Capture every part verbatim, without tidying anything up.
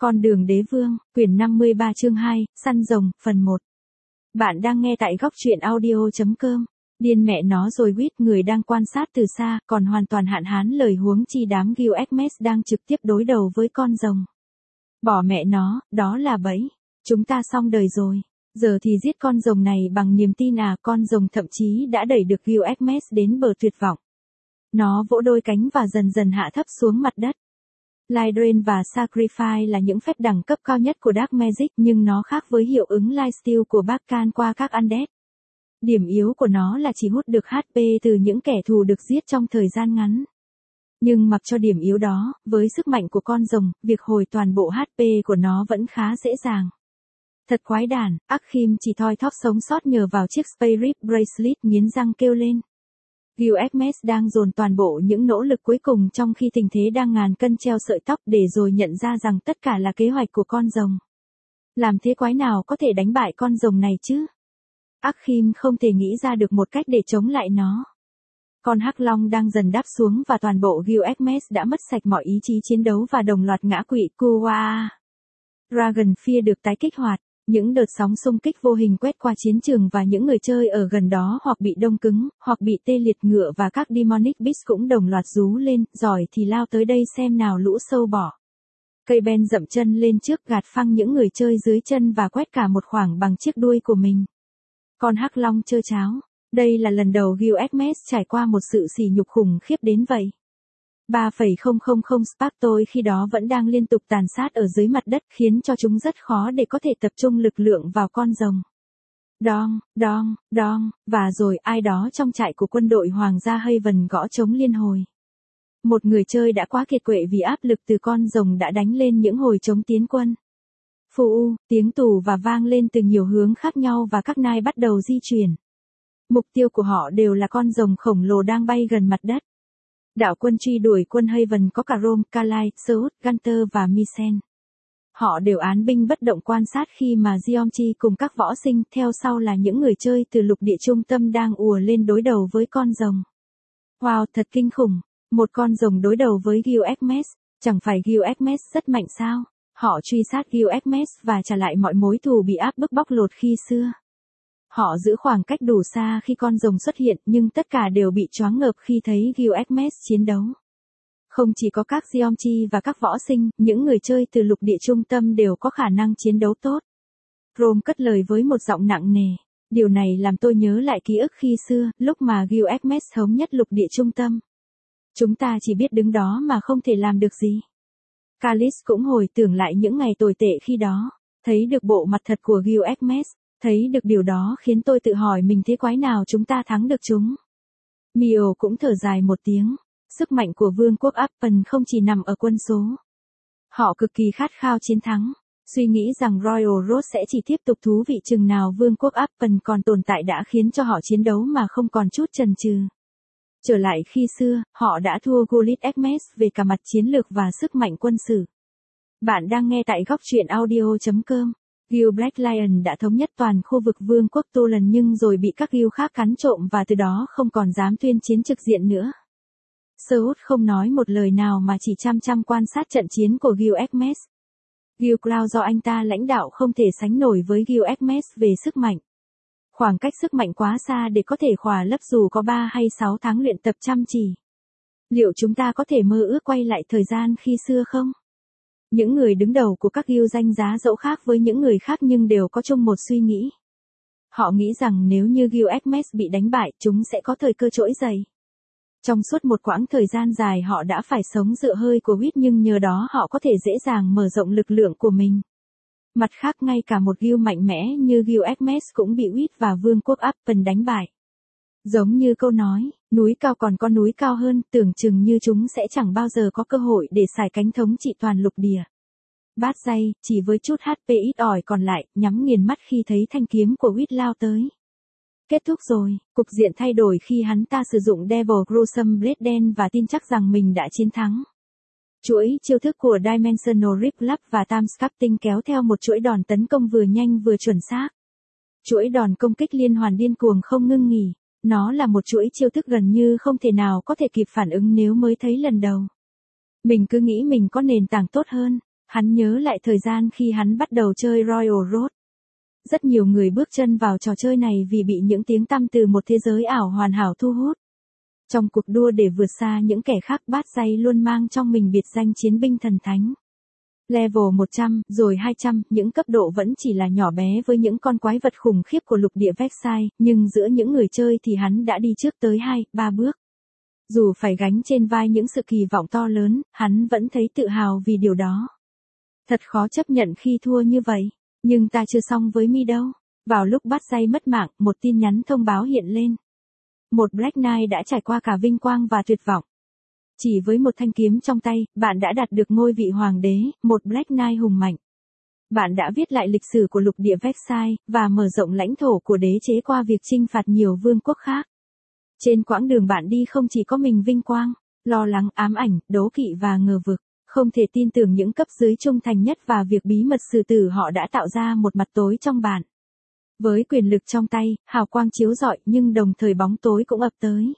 Con đường đế vương, quyển năm mươi ba chương hai, săn rồng, phần một. Bạn đang nghe tại góc truyện audio.com. Điên mẹ nó rồi quýt, người đang quan sát từ xa, còn hoàn toàn hạn hán lời huống chi đám Gilgamesh đang trực tiếp đối đầu với con rồng. Bỏ mẹ nó, đó là bẫy. Chúng ta xong đời rồi. Giờ thì giết con rồng này bằng niềm tin à, con rồng thậm chí đã đẩy được Gilgamesh đến bờ tuyệt vọng. Nó vỗ đôi cánh và dần dần hạ thấp xuống mặt đất. Light Drain và Sacrifice là những phép đẳng cấp cao nhất của Dark Magic, nhưng nó khác với hiệu ứng Lifesteal của Bacchan qua các Undead. Điểm yếu của nó là chỉ hút được hát pê từ những kẻ thù được giết trong thời gian ngắn. Nhưng mặc cho điểm yếu đó, với sức mạnh của con rồng, việc hồi toàn bộ hát pê của nó vẫn khá dễ dàng. Thật quái đản, Akhim chỉ thoi thóp sống sót nhờ vào chiếc Spirit Bracelet, nghiến răng kêu lên. Gilgamesh đang dồn toàn bộ những nỗ lực cuối cùng trong khi tình thế đang ngàn cân treo sợi tóc, để rồi nhận ra rằng tất cả là kế hoạch của con rồng. Làm thế quái nào có thể đánh bại con rồng này chứ? Akhim không thể nghĩ ra được một cách để chống lại nó. Con hắc long đang dần đáp xuống và toàn bộ Gilgamesh đã mất sạch mọi ý chí chiến đấu và đồng loạt ngã quỵ. Kuwa Dragon Fear được tái kích hoạt. Những đợt sóng xung kích vô hình quét qua chiến trường và những người chơi ở gần đó hoặc bị đông cứng, hoặc bị tê liệt. Ngựa và các Demonic Beast cũng đồng loạt rú lên, giỏi thì lao tới đây xem nào lũ sâu bọ. Cây ben dậm chân lên trước, gạt phăng những người chơi dưới chân và quét cả một khoảng bằng chiếc đuôi của mình. Con hắc long trơ cháo. Đây là lần đầu Gilgamesh trải qua một sự sỉ nhục khủng khiếp đến vậy. ba phẩy không không không Spartoi khi đó vẫn đang liên tục tàn sát ở dưới mặt đất, khiến cho chúng rất khó để có thể tập trung lực lượng vào con rồng. Đong, đong, đong, và rồi ai đó trong trại của quân đội Hoàng gia Haven gõ trống liên hồi. Một người chơi đã quá kiệt quệ vì áp lực từ con rồng đã đánh lên những hồi trống tiến quân. Phù u, tiếng tù và vang lên từ nhiều hướng khác nhau và các nai bắt đầu di chuyển. Mục tiêu của họ đều là con rồng khổng lồ đang bay gần mặt đất. Đạo quân truy đuổi quân Haven có cả Rome, Kalai, Seut, Gunter và Mycen. Họ đều án binh bất động quan sát khi mà Giomchi cùng các võ sinh theo sau là những người chơi từ lục địa trung tâm đang ùa lên đối đầu với con rồng. Wow, thật kinh khủng. Một con rồng đối đầu với Gilgamesh. Chẳng phải Gilgamesh rất mạnh sao? Họ truy sát Gilgamesh và trả lại mọi mối thù bị áp bức bóc lột khi xưa. Họ giữ khoảng cách đủ xa khi con rồng xuất hiện, nhưng tất cả đều bị choáng ngợp khi thấy Gilgamesh chiến đấu. Không chỉ có các Giomchi và các võ sinh, những người chơi từ lục địa trung tâm đều có khả năng chiến đấu tốt. Rome cất lời với một giọng nặng nề. Điều này làm tôi nhớ lại ký ức khi xưa, lúc mà Gilgamesh thống nhất lục địa trung tâm. Chúng ta chỉ biết đứng đó mà không thể làm được gì. Kalis cũng hồi tưởng lại những ngày tồi tệ khi đó, thấy được bộ mặt thật của Gilgamesh. Thấy được điều đó khiến tôi tự hỏi mình thế quái nào chúng ta thắng được chúng. Mio cũng thở dài một tiếng. Sức mạnh của vương quốc Appen không chỉ nằm ở quân số. Họ cực kỳ khát khao chiến thắng. Suy nghĩ rằng Royal Road sẽ chỉ tiếp tục thú vị chừng nào vương quốc Appen còn tồn tại đã khiến cho họ chiến đấu mà không còn chút chần chừ. Trở lại khi xưa, họ đã thua Gilgamesh về cả mặt chiến lược và sức mạnh quân sự. Bạn đang nghe tại góc truyện audio.com. Gil Black Lion đã thống nhất toàn khu vực vương quốc Tô lần nhưng rồi bị các Gil khác cắn trộm và từ đó không còn dám tuyên chiến trực diện nữa. Seut không nói một lời nào mà chỉ chăm chăm quan sát trận chiến của Gilgamesh. Gil Cloud do anh ta lãnh đạo không thể sánh nổi với Gilgamesh về sức mạnh. Khoảng cách sức mạnh quá xa để có thể khỏa lấp dù có ba hay sáu tháng luyện tập chăm chỉ. Liệu chúng ta có thể mơ ước quay lại thời gian khi xưa không? Những người đứng đầu của các guild danh giá dẫu khác với những người khác nhưng đều có chung một suy nghĩ. Họ nghĩ rằng nếu như Gilgamesh bị đánh bại, chúng sẽ có thời cơ trỗi dậy. Trong suốt một quãng thời gian dài họ đã phải sống dựa hơi của Wit nhưng nhờ đó họ có thể dễ dàng mở rộng lực lượng của mình. Mặt khác ngay cả một guild mạnh mẽ như Gilgamesh cũng bị Wit và vương quốc Appen đánh bại. Giống như câu nói, núi cao còn có núi cao hơn, tưởng chừng như chúng sẽ chẳng bao giờ có cơ hội để xài cánh thống trị toàn lục địa. Bát dây, chỉ với chút hát pê ít ỏi còn lại, nhắm nghiền mắt khi thấy thanh kiếm của Wit lao tới. Kết thúc rồi, cục diện thay đổi khi hắn ta sử dụng Devil Gruesome Blade đen và tin chắc rằng mình đã chiến thắng. Chuỗi chiêu thức của Dimensional Rip Lap và Time Sculpting kéo theo một chuỗi đòn tấn công vừa nhanh vừa chuẩn xác. Chuỗi đòn công kích liên hoàn điên cuồng không ngưng nghỉ. Nó là một chuỗi chiêu thức gần như không thể nào có thể kịp phản ứng nếu mới thấy lần đầu. Mình cứ nghĩ mình có nền tảng tốt hơn. Hắn nhớ lại thời gian khi hắn bắt đầu chơi Royal Road. Rất nhiều người bước chân vào trò chơi này vì bị những tiếng tăm từ một thế giới ảo hoàn hảo thu hút. Trong cuộc đua để vượt xa những kẻ khác, Bát Dây luôn mang trong mình biệt danh chiến binh thần thánh. Level một trăm, rồi hai trăm, những cấp độ vẫn chỉ là nhỏ bé với những con quái vật khủng khiếp của lục địa Vexai, nhưng giữa những người chơi thì hắn đã đi trước tới hai, ba bước. Dù phải gánh trên vai những sự kỳ vọng to lớn, hắn vẫn thấy tự hào vì điều đó. Thật khó chấp nhận khi thua như vậy, nhưng ta chưa xong với mi đâu. Vào lúc Bát Dây mất mạng, một tin nhắn thông báo hiện lên. Một Black Knight đã trải qua cả vinh quang và tuyệt vọng. Chỉ với một thanh kiếm trong tay, bạn đã đạt được ngôi vị hoàng đế, một Black Knight hùng mạnh. Bạn đã viết lại lịch sử của lục địa Vexai, và mở rộng lãnh thổ của đế chế qua việc chinh phạt nhiều vương quốc khác. Trên quãng đường bạn đi không chỉ có mình vinh quang, lo lắng, ám ảnh, đố kỵ và ngờ vực, không thể tin tưởng những cấp dưới trung thành nhất và việc bí mật xử tử họ đã tạo ra một mặt tối trong bạn. Với quyền lực trong tay, hào quang chiếu rọi nhưng đồng thời bóng tối cũng ập tới.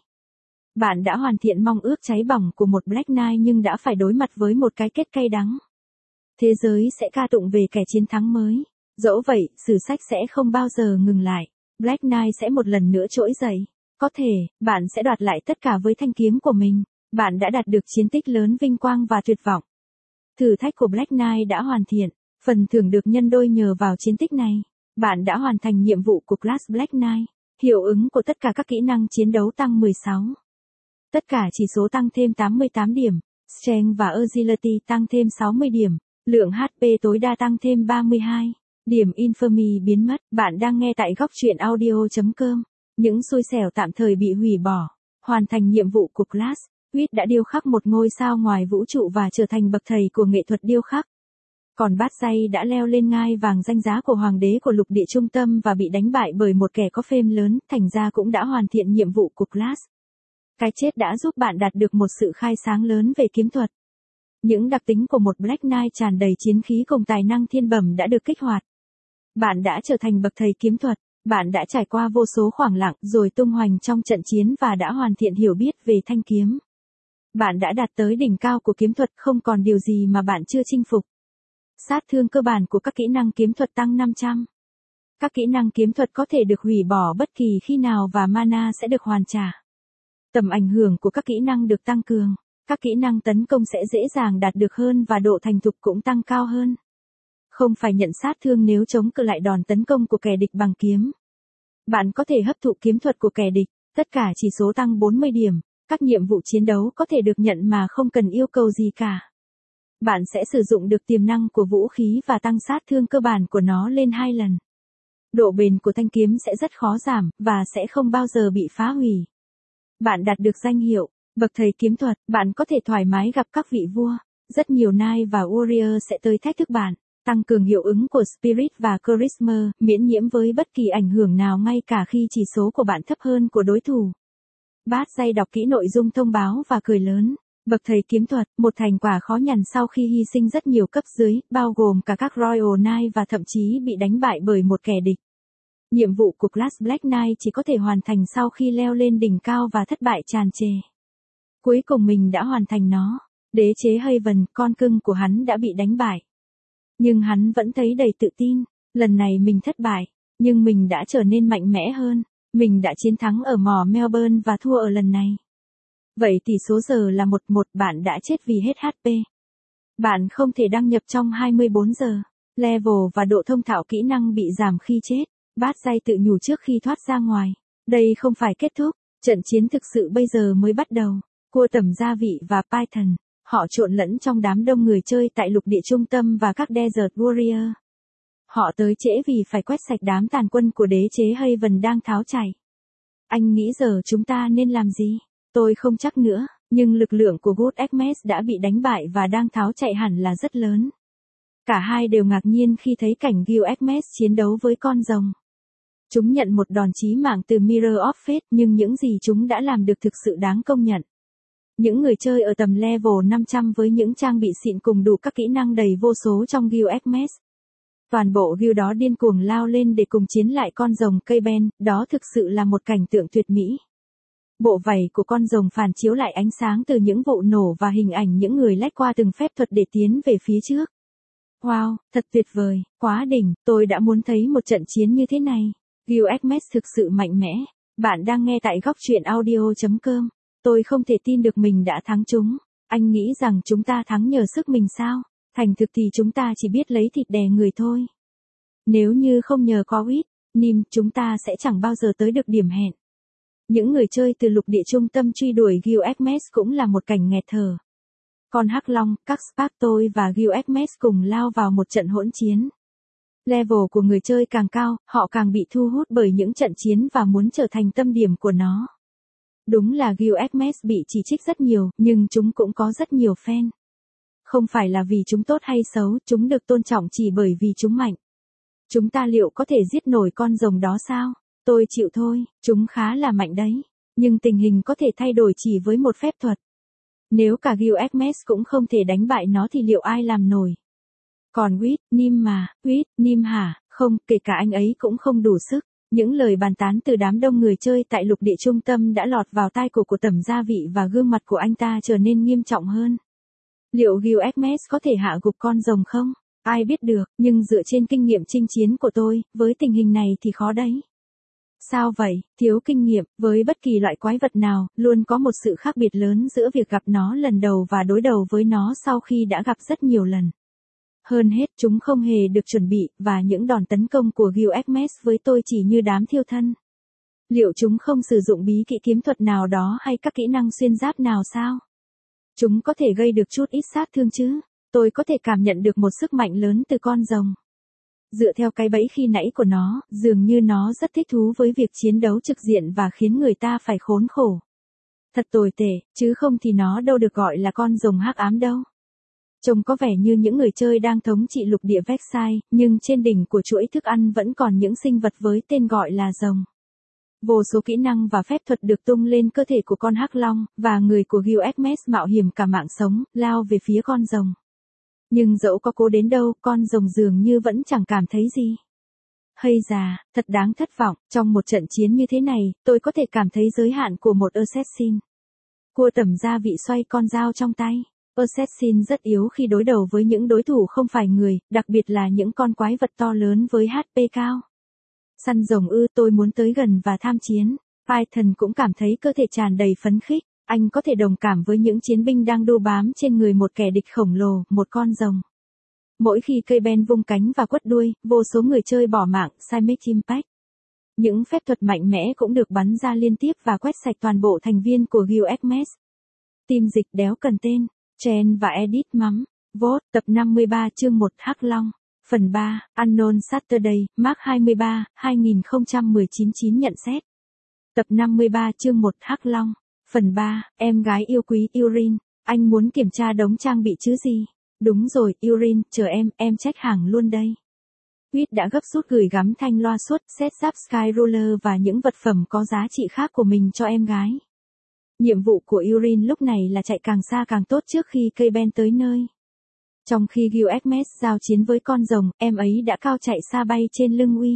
Bạn đã hoàn thiện mong ước cháy bỏng của một Black Knight nhưng đã phải đối mặt với một cái kết cay đắng. Thế giới sẽ ca tụng về kẻ chiến thắng mới. Dẫu vậy, sử sách sẽ không bao giờ ngừng lại. Black Knight sẽ một lần nữa trỗi dậy. Có thể, bạn sẽ đoạt lại tất cả với thanh kiếm của mình. Bạn đã đạt được chiến tích lớn, vinh quang và tuyệt vọng. Thử thách của Black Knight đã hoàn thiện. Phần thưởng được nhân đôi nhờ vào chiến tích này. Bạn đã hoàn thành nhiệm vụ của Class Black Knight. Hiệu ứng của tất cả các kỹ năng chiến đấu tăng mười sáu. Tất cả chỉ số tăng thêm tám mươi tám điểm. Strength và Agility tăng thêm sáu mươi điểm. Lượng hát pê tối đa tăng thêm ba mươi hai. Điểm Infamy biến mất. Bạn đang nghe tại góc truyện audio chấm com. Những xui xẻo tạm thời bị hủy bỏ. Hoàn thành nhiệm vụ của Class. Huyết đã điêu khắc một ngôi sao ngoài vũ trụ và trở thành bậc thầy của nghệ thuật điêu khắc. Còn Bát Dây đã leo lên ngai vàng danh giá của hoàng đế của lục địa trung tâm và bị đánh bại bởi một kẻ có fame lớn, thành ra cũng đã hoàn thiện nhiệm vụ của Class. Cái chết đã giúp bạn đạt được một sự khai sáng lớn về kiếm thuật. Những đặc tính của một Black Knight tràn đầy chiến khí cùng tài năng thiên bẩm đã được kích hoạt. Bạn đã trở thành bậc thầy kiếm thuật, bạn đã trải qua vô số khoảng lặng rồi tung hoành trong trận chiến và đã hoàn thiện hiểu biết về thanh kiếm. Bạn đã đạt tới đỉnh cao của kiếm thuật, không còn điều gì mà bạn chưa chinh phục. Sát thương cơ bản của các kỹ năng kiếm thuật tăng năm trăm. Các kỹ năng kiếm thuật có thể được hủy bỏ bất kỳ khi nào và mana sẽ được hoàn trả. Tầm ảnh hưởng của các kỹ năng được tăng cường. Các kỹ năng tấn công sẽ dễ dàng đạt được hơn và độ thành thục cũng tăng cao hơn. Không phải nhận sát thương nếu chống cự lại đòn tấn công của kẻ địch bằng kiếm. Bạn có thể hấp thụ kiếm thuật của kẻ địch, tất cả chỉ số tăng bốn mươi điểm. Các nhiệm vụ chiến đấu có thể được nhận mà không cần yêu cầu gì cả. Bạn sẽ sử dụng được tiềm năng của vũ khí và tăng sát thương cơ bản của nó lên hai lần. Độ bền của thanh kiếm sẽ rất khó giảm, và sẽ không bao giờ bị phá hủy. Bạn đạt được danh hiệu, bậc thầy kiếm thuật, bạn có thể thoải mái gặp các vị vua. Rất nhiều Knight và Warrior sẽ tới thách thức bạn, tăng cường hiệu ứng của Spirit và Charisma, miễn nhiễm với bất kỳ ảnh hưởng nào ngay cả khi chỉ số của bạn thấp hơn của đối thủ. Bát Dây đọc kỹ nội dung thông báo và cười lớn. Bậc thầy kiếm thuật, một thành quả khó nhằn sau khi hy sinh rất nhiều cấp dưới, bao gồm cả các Royal Knight và thậm chí bị đánh bại bởi một kẻ địch. Nhiệm vụ của Class Black Knight chỉ có thể hoàn thành sau khi leo lên đỉnh cao và thất bại tràn trề. Cuối cùng mình đã hoàn thành nó. Đế chế Haven, con cưng của hắn đã bị đánh bại. Nhưng hắn vẫn thấy đầy tự tin. Lần này mình thất bại, nhưng mình đã trở nên mạnh mẽ hơn. Mình đã chiến thắng ở mỏ Melbourne và thua ở lần này. Vậy tỷ số giờ là một một, bạn đã chết vì hết hát pê. Bạn không thể đăng nhập trong hai mươi bốn giờ. Level và độ thông thạo kỹ năng bị giảm khi chết. Bát Dây tự nhủ trước khi thoát ra ngoài. Đây không phải kết thúc, trận chiến thực sự bây giờ mới bắt đầu. Cua tẩm gia vị và Python, họ trộn lẫn trong đám đông người chơi tại lục địa trung tâm và các Desert Warrior. Họ tới trễ vì phải quét sạch đám tàn quân của đế chế Haven đang tháo chạy. Anh nghĩ giờ chúng ta nên làm gì? Tôi không chắc nữa, nhưng lực lượng của Good Agnes đã bị đánh bại và đang tháo chạy hẳn là rất lớn. Cả hai đều ngạc nhiên khi thấy cảnh Gil Agnes chiến đấu với con rồng. Chúng nhận một đòn chí mạng từ Mirror of Fate, nhưng những gì chúng đã làm được thực sự đáng công nhận. Những người chơi ở tầm level năm trăm với những trang bị xịn cùng đủ các kỹ năng đầy vô số trong Gil Agnes. Toàn bộ Gil đó điên cuồng lao lên để cùng chiến lại con rồng cây ben, đó thực sự là một cảnh tượng tuyệt mỹ. Bộ vảy của con rồng phản chiếu lại ánh sáng từ những vụ nổ và hình ảnh những người lách qua từng phép thuật để tiến về phía trước. Wow, thật tuyệt vời, quá đỉnh, tôi đã muốn thấy một trận chiến như thế này. Gilgamesh thực sự mạnh mẽ. Bạn đang nghe tại góc truyện audio chấm com. Tôi không thể tin được mình đã thắng chúng. Anh nghĩ rằng chúng ta thắng nhờ sức mình sao? Thành thực thì chúng ta chỉ biết lấy thịt đè người thôi. Nếu như không nhờ có Huyết, Nim, chúng ta sẽ chẳng bao giờ tới được điểm hẹn. Những người chơi từ lục địa trung tâm truy đuổi Gilgamesh cũng là một cảnh nghẹt thở. Con Hắc Long, các Spartoi và Gilgamesh cùng lao vào một trận hỗn chiến. Level của người chơi càng cao, họ càng bị thu hút bởi những trận chiến và muốn trở thành tâm điểm của nó. Đúng là Gilgamesh bị chỉ trích rất nhiều, nhưng chúng cũng có rất nhiều fan. Không phải là vì chúng tốt hay xấu, chúng được tôn trọng chỉ bởi vì chúng mạnh. Chúng ta liệu có thể giết nổi con rồng đó sao? Tôi chịu thôi, chúng khá là mạnh đấy. Nhưng tình hình có thể thay đổi chỉ với một phép thuật. Nếu cả Gilgamesh cũng không thể đánh bại nó thì liệu ai làm nổi? Còn Huyết, Nim mà, Huyết, Nim hả? Không, kể cả anh ấy cũng không đủ sức. Những lời bàn tán từ đám đông người chơi tại lục địa trung tâm đã lọt vào tai của của Tẩm Gia Vị và gương mặt của anh ta trở nên nghiêm trọng hơn. Liệu Gilgamesh có thể hạ gục con rồng không? Ai biết được, nhưng dựa trên kinh nghiệm chinh chiến của tôi, với tình hình này thì khó đấy. Sao vậy, thiếu kinh nghiệm, với bất kỳ loại quái vật nào, luôn có một sự khác biệt lớn giữa việc gặp nó lần đầu và đối đầu với nó sau khi đã gặp rất nhiều lần. Hơn hết, chúng không hề được chuẩn bị, và những đòn tấn công của Gilgamesh với tôi chỉ như đám thiêu thân. Liệu chúng không sử dụng bí kỹ kiếm thuật nào đó hay các kỹ năng xuyên giáp nào sao? Chúng có thể gây được chút ít sát thương chứ? Tôi có thể cảm nhận được một sức mạnh lớn từ con rồng. Dựa theo cái bẫy khi nãy của nó, dường như nó rất thích thú với việc chiến đấu trực diện và khiến người ta phải khốn khổ. Thật tồi tệ, chứ không thì nó đâu được gọi là con rồng hắc ám đâu. Trông có vẻ như những người chơi đang thống trị lục địa Vexai, nhưng trên đỉnh của chuỗi thức ăn vẫn còn những sinh vật với tên gọi là rồng. Vô số kỹ năng và phép thuật được tung lên cơ thể của con hắc long, và người của Gilgamesh mạo hiểm cả mạng sống, lao về phía con rồng. Nhưng dẫu có cố đến đâu, con rồng dường như vẫn chẳng cảm thấy gì. Hay già, thật đáng thất vọng, trong một trận chiến như thế này, tôi có thể cảm thấy giới hạn của một assassin. Cua Tẩm Gia Vị xoay con dao trong tay. Assassin rất yếu khi đối đầu với những đối thủ không phải người, đặc biệt là những con quái vật to lớn với hát pê cao. Săn rồng ư, tôi muốn tới gần và tham chiến. Python cũng cảm thấy cơ thể tràn đầy phấn khích. Anh có thể đồng cảm với những chiến binh đang đu bám trên người một kẻ địch khổng lồ, một con rồng. Mỗi khi cây ben vung cánh và quất đuôi, vô số người chơi bỏ mạng, Seismic Impact. Những phép thuật mạnh mẽ cũng được bắn ra liên tiếp và quét sạch toàn bộ thành viên của Gilgamesh. Team dịch đéo cần tên, Chen và Edit mắm. Vote, tập năm mươi ba chương một Hắc Long. Phần ba, Unknown Saturday, Mark hai mươi ba, hai nghìn không trăm mười chín chín nhận xét. Tập năm mươi ba chương một Hắc Long. Phần ba, em gái yêu quý Urin, anh muốn kiểm tra đống trang bị chứ gì? Đúng rồi, Urin, chờ em, em check hàng luôn đây. Huyết đã gấp rút gửi gắm thanh loa suốt, set giáp Sky Roller và những vật phẩm có giá trị khác của mình cho em gái. Nhiệm vụ của Urin lúc này là chạy càng xa càng tốt trước khi cây ben tới nơi. Trong khi Gilgamesh giao chiến với con rồng, em ấy đã cao chạy xa bay trên lưng Uy.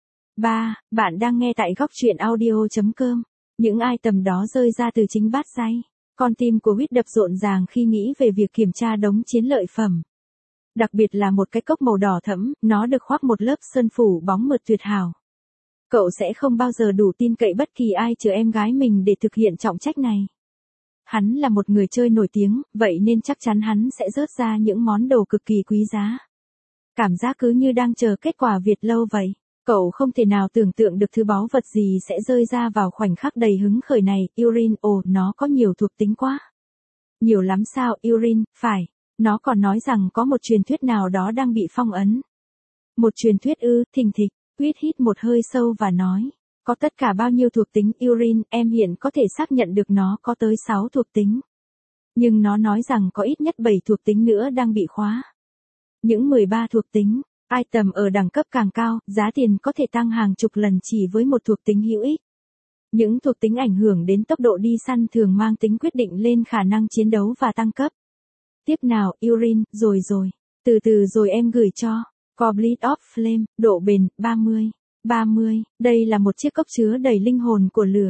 ba. Bạn đang nghe tại góc truyện audio chấm com. Những item đó rơi ra từ chính bát dây. Con tim của Huyết đập rộn ràng khi nghĩ về việc kiểm tra đống chiến lợi phẩm. Đặc biệt là một cái cốc màu đỏ thẫm, nó được khoác một lớp sơn phủ bóng mượt tuyệt hảo. Cậu sẽ không bao giờ đủ tin cậy bất kỳ ai trừ em gái mình để thực hiện trọng trách này. Hắn là một người chơi nổi tiếng, vậy nên chắc chắn hắn sẽ rớt ra những món đồ cực kỳ quý giá. Cảm giác cứ như đang chờ kết quả Việt lâu vậy. Cậu không thể nào tưởng tượng được thứ báu vật gì sẽ rơi ra vào khoảnh khắc đầy hứng khởi này. Urin, ồ, nó có nhiều thuộc tính quá. Nhiều lắm sao, Urin, phải. Nó còn nói rằng có một truyền thuyết nào đó đang bị phong ấn. Một truyền thuyết ư, thình thịch. Huyết hít một hơi sâu và nói. Có tất cả bao nhiêu thuộc tính Urin, em hiện có thể xác nhận được nó có tới sáu thuộc tính. Nhưng nó nói rằng có ít nhất bảy thuộc tính nữa đang bị khóa. Những mười ba thuộc tính. Item ở đẳng cấp càng cao, giá tiền có thể tăng hàng chục lần chỉ với một thuộc tính hữu ích. Những thuộc tính ảnh hưởng đến tốc độ đi săn thường mang tính quyết định lên khả năng chiến đấu và tăng cấp. Tiếp nào, Urin, rồi rồi. Từ từ rồi em gửi cho. Goblet of Flame, độ bền, ba mươi. ba mươi. Đây là một chiếc cốc chứa đầy linh hồn của lửa.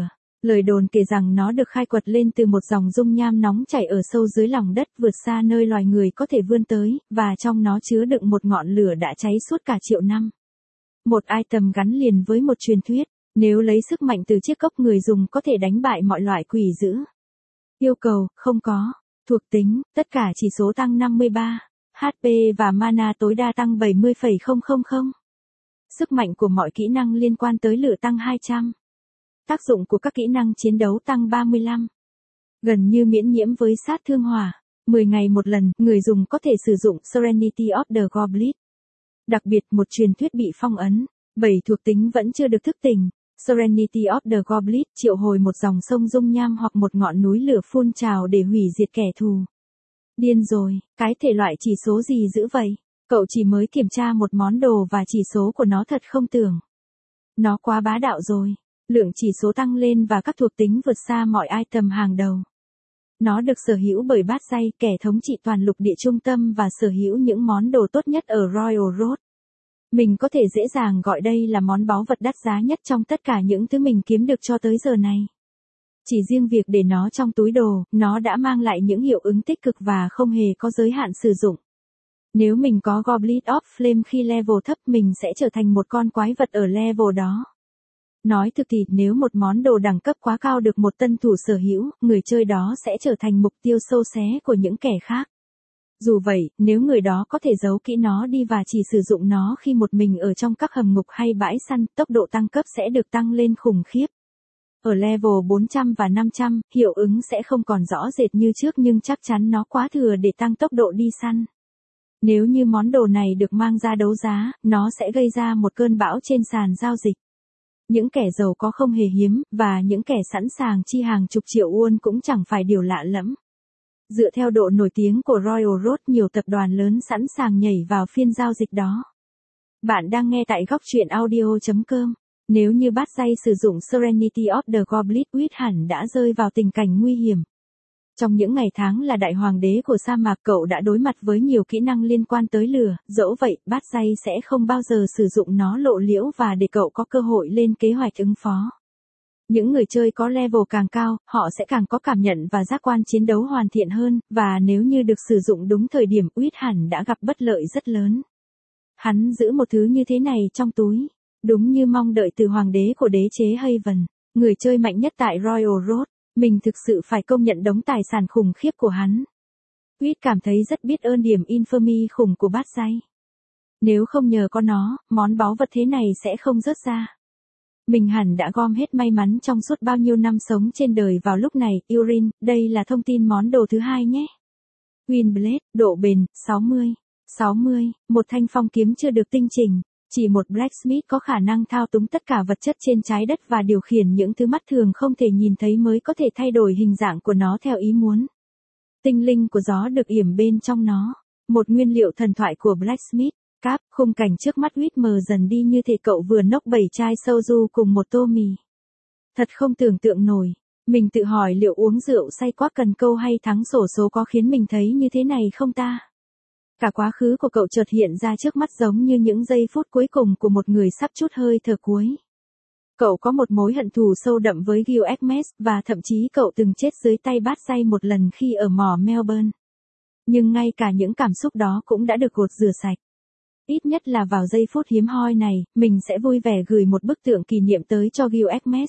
Lời đồn kể rằng nó được khai quật lên từ một dòng dung nham nóng chảy ở sâu dưới lòng đất vượt xa nơi loài người có thể vươn tới, và trong nó chứa đựng một ngọn lửa đã cháy suốt cả triệu năm. Một item gắn liền với một truyền thuyết, nếu lấy sức mạnh từ chiếc cốc người dùng có thể đánh bại mọi loại quỷ dữ. Yêu cầu, không có. Thuộc tính, tất cả chỉ số tăng năm mươi ba. hát pê và mana tối đa tăng bảy mươi phẩy không không không. Sức mạnh của mọi kỹ năng liên quan tới lửa tăng hai trăm. Tác dụng của các kỹ năng chiến đấu tăng ba mươi lăm. Gần như miễn nhiễm với sát thương hỏa. mười ngày một lần, người dùng có thể sử dụng Serenity of the Goblin. Đặc biệt một truyền thuyết bị phong ấn. bảy thuộc tính vẫn chưa được thức tỉnh. Serenity of the Goblin triệu hồi một dòng sông dung nham hoặc một ngọn núi lửa phun trào để hủy diệt kẻ thù. Điên rồi, cái thể loại chỉ số gì dữ vậy? Cậu chỉ mới kiểm tra một món đồ và chỉ số của nó thật không tưởng. Nó quá bá đạo rồi. Lượng chỉ số tăng lên và các thuộc tính vượt xa mọi item hàng đầu. Nó được sở hữu bởi Bát Giai, kẻ thống trị toàn lục địa trung tâm và sở hữu những món đồ tốt nhất ở Royal Road. Mình có thể dễ dàng gọi đây là món báu vật đắt giá nhất trong tất cả những thứ mình kiếm được cho tới giờ này. Chỉ riêng việc để nó trong túi đồ, nó đã mang lại những hiệu ứng tích cực và không hề có giới hạn sử dụng. Nếu mình có Goblet of Flame khi level thấp mình sẽ trở thành một con quái vật ở level đó. Nói thực thì nếu một món đồ đẳng cấp quá cao được một tân thủ sở hữu, người chơi đó sẽ trở thành mục tiêu sâu xé của những kẻ khác. Dù vậy, nếu người đó có thể giấu kỹ nó đi và chỉ sử dụng nó khi một mình ở trong các hầm ngục hay bãi săn, tốc độ tăng cấp sẽ được tăng lên khủng khiếp. Ở level bốn trăm và năm trăm, hiệu ứng sẽ không còn rõ rệt như trước nhưng chắc chắn nó quá thừa để tăng tốc độ đi săn. Nếu như món đồ này được mang ra đấu giá, nó sẽ gây ra một cơn bão trên sàn giao dịch. Những kẻ giàu có không hề hiếm, và những kẻ sẵn sàng chi hàng chục triệu won cũng chẳng phải điều lạ lẫm. Dựa theo độ nổi tiếng của Royal Road, nhiều tập đoàn lớn sẵn sàng nhảy vào phiên giao dịch đó. Bạn đang nghe tại góc truyện audio chấm com. Nếu như Bát Giai sử dụng Serenity of the Goblin, Wit hẳn đã rơi vào tình cảnh nguy hiểm. Trong những ngày tháng là đại hoàng đế của sa mạc, cậu đã đối mặt với nhiều kỹ năng liên quan tới lửa, dẫu vậy, Bát Giai sẽ không bao giờ sử dụng nó lộ liễu và để cậu có cơ hội lên kế hoạch ứng phó. Những người chơi có level càng cao, họ sẽ càng có cảm nhận và giác quan chiến đấu hoàn thiện hơn, và nếu như được sử dụng đúng thời điểm, Wit hẳn đã gặp bất lợi rất lớn. Hắn giữ một thứ như thế này trong túi, đúng như mong đợi từ hoàng đế của đế chế Haven, người chơi mạnh nhất tại Royal Road. Mình thực sự phải công nhận đống tài sản khủng khiếp của hắn. Wit cảm thấy rất biết ơn điểm infamy khủng của Bát Giai. Nếu không nhờ có nó, món báu vật thế này sẽ không rớt ra. Mình hẳn đã gom hết may mắn trong suốt bao nhiêu năm sống trên đời vào lúc này. Urin, đây là thông tin món đồ thứ hai nhé. Windblade, độ bền, sáu mươi. sáu mươi, một thanh phong kiếm chưa được tinh chỉnh. Chỉ một blacksmith có khả năng thao túng tất cả vật chất trên trái đất và điều khiển những thứ mắt thường không thể nhìn thấy mới có thể thay đổi hình dạng của nó theo ý muốn. Tinh linh của gió được yểm bên trong nó. Một nguyên liệu thần thoại của blacksmith. Cáp, khung cảnh trước mắt Wit mờ dần đi như thể cậu vừa nốc bảy chai soju cùng một tô mì. Thật không tưởng tượng nổi. Mình tự hỏi liệu uống rượu say quá cần câu hay thắng xổ số có khiến mình thấy như thế này không ta? Cả quá khứ của cậu chợt hiện ra trước mắt giống như những giây phút cuối cùng của một người sắp trút hơi thở cuối. Cậu có một mối hận thù sâu đậm với Gil Egmes, và thậm chí cậu từng chết dưới tay Bát Giai một lần khi ở mỏ Melbourne. Nhưng ngay cả những cảm xúc đó cũng đã được gột rửa sạch. Ít nhất là vào giây phút hiếm hoi này, mình sẽ vui vẻ gửi một bức tượng kỷ niệm tới cho Gil Egmes.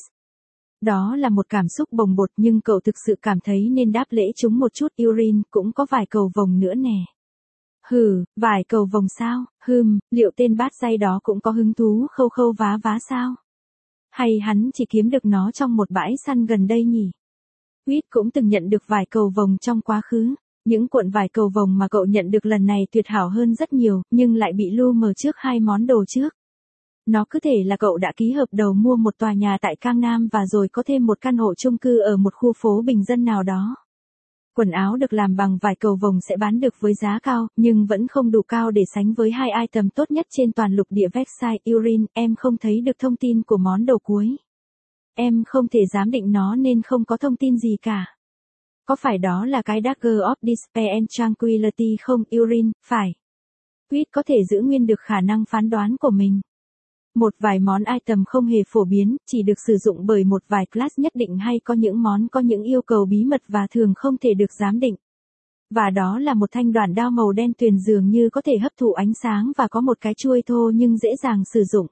Đó là một cảm xúc bồng bột nhưng cậu thực sự cảm thấy nên đáp lễ chúng một chút. Urin cũng có vài cầu vồng nữa nè. Hừ, vài cầu vồng sao, hừm, liệu tên Bát Giai đó cũng có hứng thú khâu khâu vá vá sao? Hay hắn chỉ kiếm được nó trong một bãi săn gần đây nhỉ? Wit cũng từng nhận được vài cầu vồng trong quá khứ. Những cuộn vài cầu vồng mà cậu nhận được lần này tuyệt hảo hơn rất nhiều, nhưng lại bị lu mờ trước hai món đồ trước. Nó cứ thể là cậu đã ký hợp đồng mua một tòa nhà tại Cang Nam và rồi có thêm một căn hộ chung cư ở một khu phố bình dân nào đó. Quần áo được làm bằng vải cầu vồng sẽ bán được với giá cao, nhưng vẫn không đủ cao để sánh với hai item tốt nhất trên toàn lục địa Vexai. Urin, em không thấy được thông tin của món đồ cuối. Em không thể giám định nó nên không có thông tin gì cả. Có phải đó là cái Dagger of Despair and Tranquility không? Urin, phải. Wit có thể giữ nguyên được khả năng phán đoán của mình. Một vài món item không hề phổ biến, chỉ được sử dụng bởi một vài class nhất định hay có những món có những yêu cầu bí mật và thường không thể được giám định. Và đó là một thanh đoạn đao màu đen tuyền dường như có thể hấp thụ ánh sáng và có một cái chuôi thô nhưng dễ dàng sử dụng.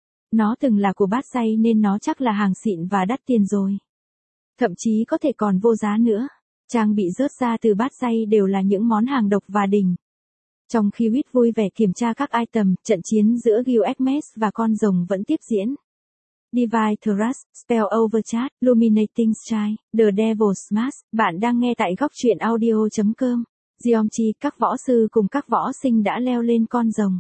Nó từng là của bát say nên nó chắc là hàng xịn và đắt tiền rồi. Thậm chí có thể còn vô giá nữa. Trang bị rớt ra từ bát say đều là những món hàng độc và đỉnh. Trong khi Wit vui vẻ kiểm tra các item, trận chiến giữa Gilgamesh và con rồng vẫn tiếp diễn. Divine Thrust, Spell Overcharge, Illuminating Strike, The Devil's Smash, bạn đang nghe tại góc truyện audio chấm com. Geomchi, các võ sư cùng các võ sinh đã leo lên con rồng.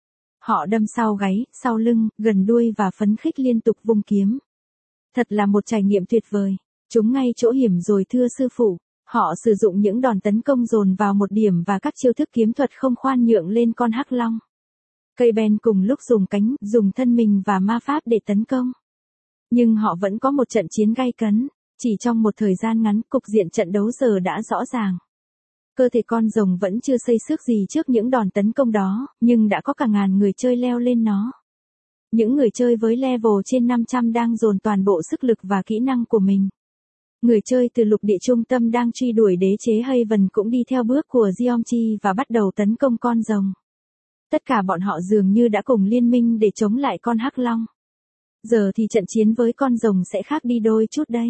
Họ đâm sau gáy, sau lưng, gần đuôi và phấn khích liên tục vung kiếm. Thật là một trải nghiệm tuyệt vời. Chúng ngay chỗ hiểm rồi thưa sư phụ. Họ sử dụng những đòn tấn công dồn vào một điểm và các chiêu thức kiếm thuật không khoan nhượng lên con hắc long. Cây ben cùng lúc dùng cánh, dùng thân mình và ma pháp để tấn công. Nhưng họ vẫn có một trận chiến gay cấn. Chỉ trong một thời gian ngắn, cục diện trận đấu giờ đã rõ ràng. Cơ thể con rồng vẫn chưa xây xước gì trước những đòn tấn công đó, nhưng đã có cả ngàn người chơi leo lên nó. Những người chơi với level trên năm trăm đang dồn toàn bộ sức lực và kỹ năng của mình. Người chơi từ lục địa trung tâm đang truy đuổi đế chế Haven cũng đi theo bước của Geomchi và bắt đầu tấn công con rồng. Tất cả bọn họ dường như đã cùng liên minh để chống lại con hắc long. Giờ thì trận chiến với con rồng sẽ khác đi đôi chút đây.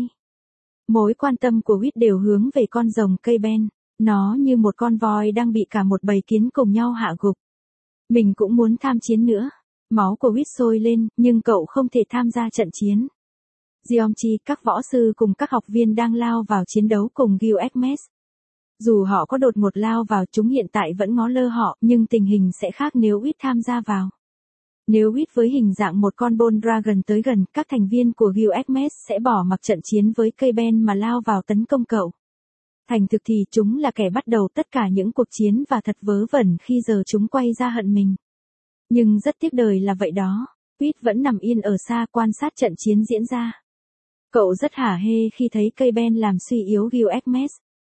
Mối quan tâm của Wit đều hướng về con rồng cây ben. Nó như một con voi đang bị cả một bầy kiến cùng nhau hạ gục. Mình cũng muốn tham chiến nữa. Máu của Wit sôi lên, nhưng cậu không thể tham gia trận chiến. Geomchi, các võ sư cùng các học viên đang lao vào chiến đấu cùng Gilgamesh. Dù họ có đột ngột lao vào, chúng hiện tại vẫn ngó lơ họ, nhưng tình hình sẽ khác nếu Wit tham gia vào. Nếu Wit với hình dạng một con Bone Dragon tới gần, các thành viên của Gilgamesh sẽ bỏ mặc trận chiến với cây ben mà lao vào tấn công cậu. Thành thực thì chúng là kẻ bắt đầu tất cả những cuộc chiến và thật vớ vẩn khi giờ chúng quay ra hận mình. Nhưng rất tiếc đời là vậy đó. Wit vẫn nằm yên ở xa quan sát trận chiến diễn ra. Cậu rất hả hê khi thấy cây ben làm suy yếu Gilgamesh.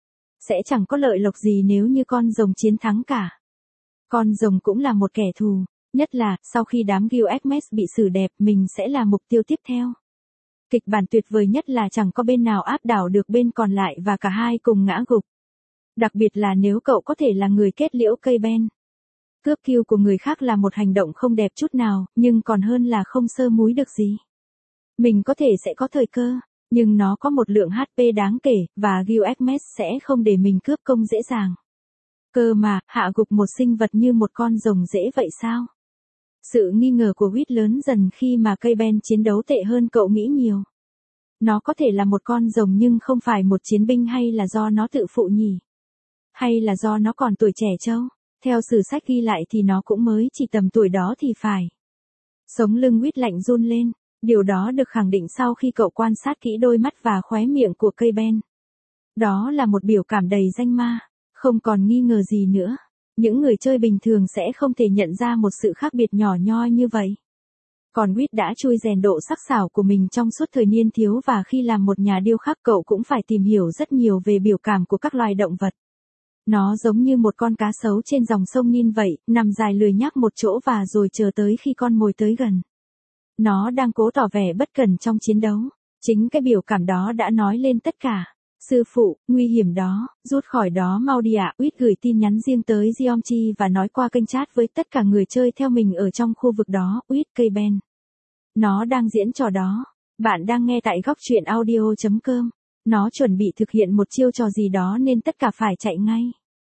Sẽ chẳng có lợi lộc gì nếu như con rồng chiến thắng cả. Con rồng cũng là một kẻ thù, nhất là sau khi đám Gilgamesh bị xử đẹp, mình sẽ là mục tiêu tiếp theo. Kịch bản tuyệt vời nhất là chẳng có bên nào áp đảo được bên còn lại và cả hai cùng ngã gục. Đặc biệt là nếu cậu có thể là người kết liễu cây ben. Cướp kill của người khác là một hành động không đẹp chút nào, nhưng còn hơn là không sơ múi được gì. Mình có thể sẽ có thời cơ, nhưng nó có một lượng hát pê đáng kể, và Gilgamesh sẽ không để mình cướp công dễ dàng. Cơ mà, hạ gục một sinh vật như một con rồng dễ vậy sao? Sự nghi ngờ của Wit lớn dần khi mà cây ben chiến đấu tệ hơn cậu nghĩ nhiều. Nó có thể là một con rồng nhưng không phải một chiến binh, hay là do nó tự phụ nhỉ? Hay là do nó còn tuổi trẻ trâu? Theo sử sách ghi lại thì nó cũng mới chỉ tầm tuổi đó thì phải. Sống lưng Wit lạnh run lên. Điều đó được khẳng định sau khi cậu quan sát kỹ đôi mắt và khóe miệng của cây ben. Đó là một biểu cảm đầy danh ma, không còn nghi ngờ gì nữa. Những người chơi bình thường sẽ không thể nhận ra một sự khác biệt nhỏ nhoi như vậy. Còn Wit đã chui rèn độ sắc sảo của mình trong suốt thời niên thiếu, và khi làm một nhà điêu khắc cậu cũng phải tìm hiểu rất nhiều về biểu cảm của các loài động vật. Nó giống như một con cá sấu trên dòng sông Nin vậy, nằm dài lười nhác một chỗ và rồi chờ tới khi con mồi tới gần. Nó đang cố tỏ vẻ bất cẩn trong chiến đấu. Chính cái biểu cảm đó đã nói lên tất cả. Sư phụ, nguy hiểm đó, rút khỏi đó mau đi ạ. Wit gửi tin nhắn riêng tới Geomchi và nói qua kênh chat với tất cả người chơi theo mình ở trong khu vực đó. Wit, cây ben. Nó đang diễn trò đó. Bạn đang nghe tại góc truyện audio chấm com. Nó chuẩn bị thực hiện một chiêu trò gì đó nên tất cả phải chạy ngay.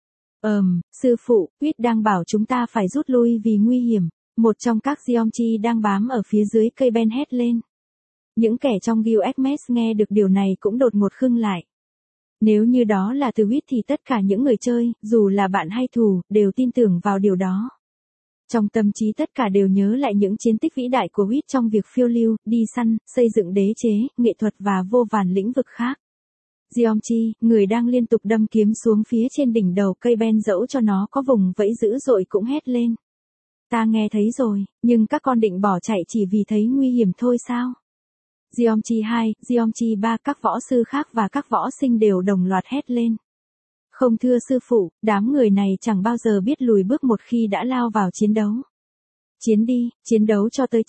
Ờm, sư phụ, Wit đang bảo chúng ta phải rút lui vì nguy hiểm. Một trong các Geomchi đang bám ở phía dưới cây ben hét lên. Những kẻ trong Gilgamesh nghe được điều này cũng đột ngột khựng lại. Nếu như đó là từ Wit thì tất cả những người chơi, dù là bạn hay thù, đều tin tưởng vào điều đó. Trong tâm trí tất cả đều nhớ lại những chiến tích vĩ đại của Wit trong việc phiêu lưu, đi săn, xây dựng đế chế, nghệ thuật và vô vàn lĩnh vực khác. Geomchi, người đang liên tục đâm kiếm xuống phía trên đỉnh đầu cây ben dẫu cho nó có vùng vẫy dữ dội cũng hét lên. Ta nghe thấy rồi, nhưng các con định bỏ chạy chỉ vì thấy nguy hiểm thôi sao? Geomchi hai, Geomchi ba, các võ sư khác và các võ sinh đều đồng loạt hét lên. Không thưa sư phụ, đám người này chẳng bao giờ biết lùi bước một khi đã lao vào chiến đấu. Chiến đi, chiến đấu cho tới chết.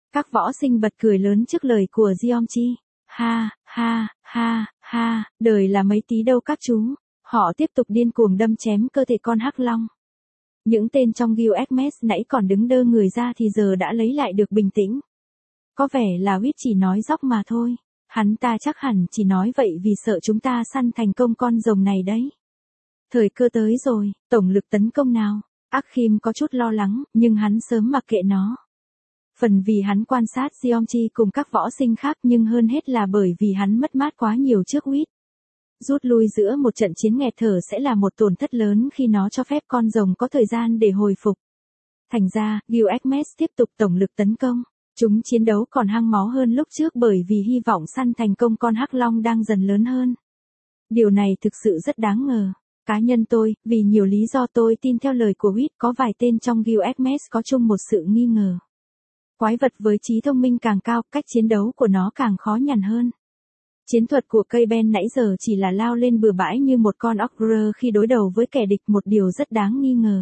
Các võ sinh bật cười lớn trước lời của Jeongchi. Ha, ha, ha, ha, đời là mấy tí đâu các chú. Họ tiếp tục điên cuồng đâm chém cơ thể con hắc long. Những tên trong Gilgamesh nãy còn đứng đơ người ra thì giờ đã lấy lại được bình tĩnh. Có vẻ là Huyết chỉ nói dóc mà thôi. Hắn ta chắc hẳn chỉ nói vậy vì sợ chúng ta săn thành công con rồng này đấy. Thời cơ tới rồi, tổng lực tấn công nào. Akhim có chút lo lắng, nhưng hắn sớm mặc kệ nó. Phần vì hắn quan sát Jeongchi cùng các võ sinh khác nhưng hơn hết là bởi vì hắn mất mát quá nhiều trước Huyết. Rút lui giữa một trận chiến nghẹt thở sẽ là một tổn thất lớn khi nó cho phép con rồng có thời gian để hồi phục. Thành ra, Gilgamesh tiếp tục tổng lực tấn công. Chúng chiến đấu còn hăng máu hơn lúc trước bởi vì hy vọng săn thành công con hắc long đang dần lớn hơn. Điều này thực sự rất đáng ngờ. Cá nhân tôi, vì nhiều lý do tôi tin theo lời của Huyết, có vài tên trong Gilgamesh có chung một sự nghi ngờ. Quái vật với trí thông minh càng cao, cách chiến đấu của nó càng khó nhằn hơn. Chiến thuật của cây ben nãy giờ chỉ là lao lên bừa bãi như một con ogre khi đối đầu với kẻ địch, một điều rất đáng nghi ngờ.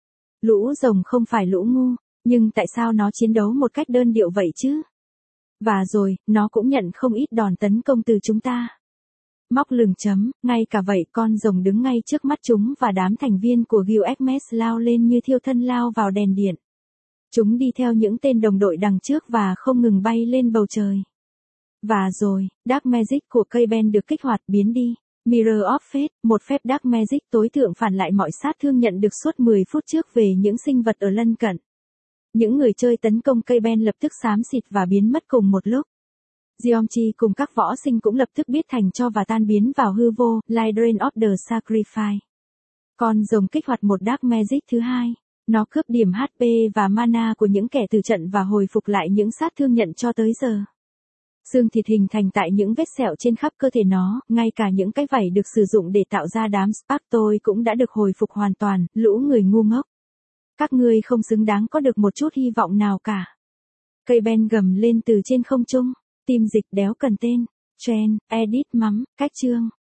Lũ rồng không phải lũ ngu, nhưng tại sao nó chiến đấu một cách đơn điệu vậy chứ? Và rồi, nó cũng nhận không ít đòn tấn công từ chúng ta. Móc lừng chấm, ngay cả vậy con rồng đứng ngay trước mắt chúng và đám thành viên của Gilgamesh lao lên như thiêu thân lao vào đèn điện. Chúng đi theo những tên đồng đội đằng trước và không ngừng bay lên bầu trời. Và rồi, Dark Magic của cây ben được kích hoạt biến đi. Mirror of Fate, một phép Dark Magic tối thượng phản lại mọi sát thương nhận được suốt mười phút trước về những sinh vật ở lân cận. Những người chơi tấn công cây ben lập tức xám xịt và biến mất cùng một lúc. Jeongchi cùng các võ sinh cũng lập tức biết thành tro và tan biến vào hư vô, Light Drain of the Sacrifice. Con rồng kích hoạt một Dark Magic thứ hai. Nó cướp điểm hát pê và mana của những kẻ từ trận và hồi phục lại những sát thương nhận cho tới giờ. Xương thịt hình thành tại những vết sẹo trên khắp cơ thể nó, ngay cả những cái vảy được sử dụng để tạo ra đám Sparktoi cũng đã được hồi phục hoàn toàn, lũ người ngu ngốc. Các ngươi không xứng đáng có được một chút hy vọng nào cả. Cây ben gầm lên từ trên không trung, tim dịch đéo cần tên, Trend, edit mắm, cách chương.